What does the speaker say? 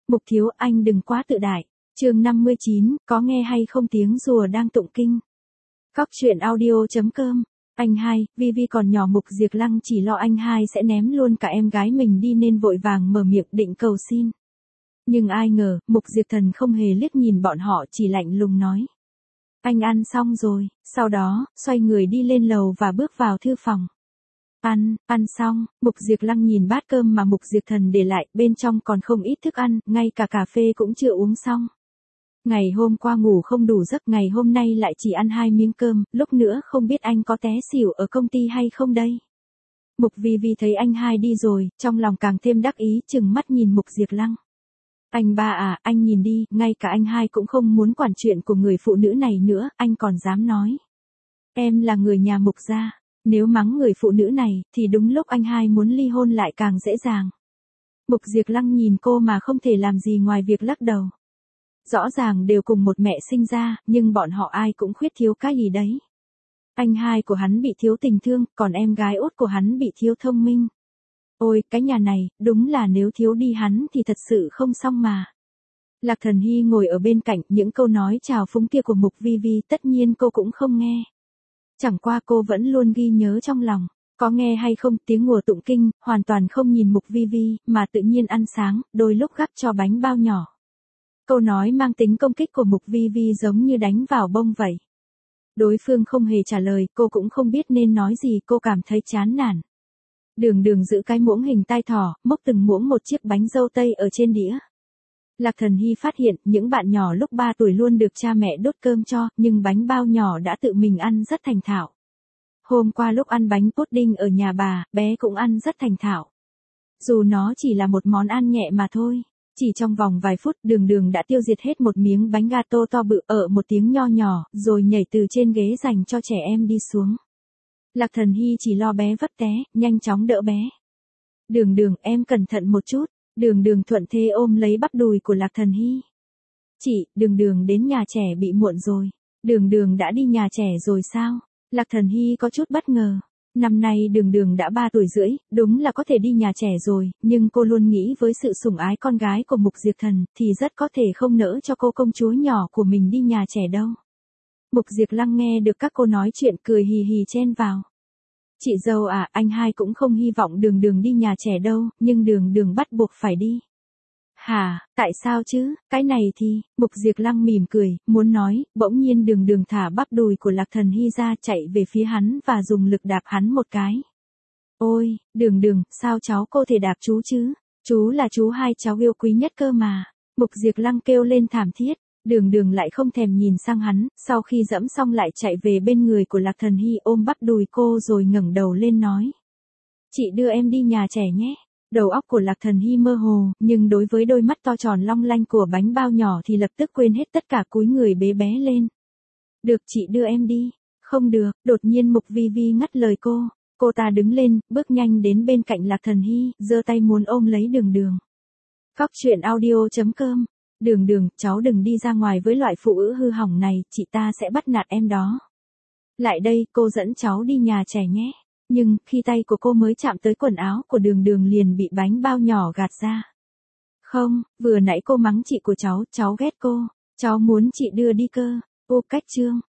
Mục thiếu, anh đừng quá tự đại. Chương 59, có nghe hay không tiếng rùa đang tụng kinh. Cóc truyện audio.com. Anh hai, Vi còn nhỏ, Mục Diệc Lăng chỉ lo anh hai sẽ ném luôn cả em gái mình đi nên vội vàng mở miệng định cầu xin. Nhưng ai ngờ, Mục Diệc Thần không hề liếc nhìn bọn họ, chỉ lạnh lùng nói. Anh ăn xong rồi, sau đó, xoay người đi lên lầu và bước vào thư phòng. Ăn xong, Mục Diệc Lăng nhìn bát cơm mà Mục Diệc Thần để lại, bên trong còn không ít thức ăn, ngay cả cà phê cũng chưa uống xong. Ngày hôm qua ngủ không đủ giấc, ngày hôm nay lại chỉ ăn 2 miếng cơm, lúc nữa không biết anh có té xỉu ở công ty hay không đây. Mục Vi thấy anh hai đi rồi, trong lòng càng thêm đắc ý, chừng mắt nhìn Mục Diệc Lăng. Anh ba à, anh nhìn đi, ngay cả anh hai cũng không muốn quản chuyện của người phụ nữ này nữa, anh còn dám nói. Em là người nhà Mục gia, nếu mắng người phụ nữ này, thì đúng lúc anh hai muốn ly hôn lại càng dễ dàng. Mục Diệc Lăng nhìn cô mà không thể làm gì ngoài việc lắc đầu. Rõ ràng đều cùng một mẹ sinh ra, nhưng bọn họ ai cũng khuyết thiếu cái gì đấy. Anh hai của hắn bị thiếu tình thương, còn em gái út của hắn bị thiếu thông minh. Ôi, cái nhà này, đúng là nếu thiếu đi hắn thì thật sự không xong mà. Lạc Thần Hy ngồi ở bên cạnh, những câu nói chào phúng kia của Mục Vi tất nhiên cô cũng không nghe. Chẳng qua cô vẫn luôn ghi nhớ trong lòng. Có nghe hay không tiếng ngùa tụng kinh, hoàn toàn không nhìn Mục Vi, mà tự nhiên ăn sáng, đôi lúc gắp cho bánh bao nhỏ. Câu nói mang tính công kích của Mục Vi giống như đánh vào bông vậy. Đối phương không hề trả lời, cô cũng không biết nên nói gì, cô cảm thấy chán nản. Đường giữ cái muỗng hình tai thỏ, múc từng muỗng một chiếc bánh dâu tây ở trên đĩa. Lạc Thần Hy phát hiện, những bạn nhỏ lúc 3 tuổi luôn được cha mẹ đốt cơm cho, nhưng bánh bao nhỏ đã tự mình ăn rất thành thạo. Hôm qua lúc ăn bánh pudding ở nhà bà, bé cũng ăn rất thành thạo. Dù nó chỉ là một món ăn nhẹ mà thôi. Chỉ trong vòng vài phút, Đường đã tiêu diệt hết một miếng bánh gato to bự, ở một tiếng nho nhỏ, rồi nhảy từ trên ghế dành cho trẻ em đi xuống. Lạc Thần Hy chỉ lo bé vấp té, nhanh chóng đỡ bé. Đường, em cẩn thận một chút. Đường thuận thế ôm lấy bắp đùi của Lạc Thần Hy. Chị, Đường đến nhà trẻ bị muộn rồi. Đường đã đi nhà trẻ rồi sao? Lạc Thần Hy có chút bất ngờ. Năm nay Đường đã 3 tuổi rưỡi, đúng là có thể đi nhà trẻ rồi, nhưng cô luôn nghĩ với sự sủng ái con gái của Mục Diệc Thần, thì rất có thể không nỡ cho cô công chúa nhỏ của mình đi nhà trẻ đâu. Mục Diệc Lăng nghe được các cô nói chuyện cười hì hì chen vào. Chị dâu à, anh hai cũng không hy vọng Đường đi nhà trẻ đâu, nhưng Đường bắt buộc phải đi. Hả, tại sao chứ, cái này thì, Mục Diệc Lăng mỉm cười, muốn nói, bỗng nhiên Đường thả bắp đùi của Lạc Thần Hy ra, chạy về phía hắn và dùng lực đạp hắn một cái. Ôi, Đường, sao cháu cô thể đạp chú chứ, chú là chú hai cháu yêu quý nhất cơ mà. Mục Diệc Lăng kêu lên thảm thiết, Đường lại không thèm nhìn sang hắn, sau khi dẫm xong lại chạy về bên người của Lạc Thần Hy ôm bắp đùi cô rồi ngẩng đầu lên nói. Chị đưa em đi nhà trẻ nhé. Đầu óc của Lạc Thần Hy mơ hồ, nhưng đối với đôi mắt to tròn long lanh của bánh bao nhỏ thì lập tức quên hết tất cả, cúi người bế bé lên. Được, chị đưa em đi. Không được, đột nhiên Mục Vi ngắt lời cô. Cô ta đứng lên, bước nhanh đến bên cạnh Lạc Thần Hy, giơ tay muốn ôm lấy Đường. Cóc truyện audio.com. Đường, cháu đừng đi ra ngoài với loại phụ nữ hư hỏng này, chị ta sẽ bắt nạt em đó. Lại đây, cô dẫn cháu đi nhà trẻ nhé. Nhưng, khi tay của cô mới chạm tới quần áo của Đường liền bị bánh bao nhỏ gạt ra. Không, vừa nãy cô mắng chị của cháu ghét cô. Cháu muốn chị đưa đi cơ. Ô cách chương.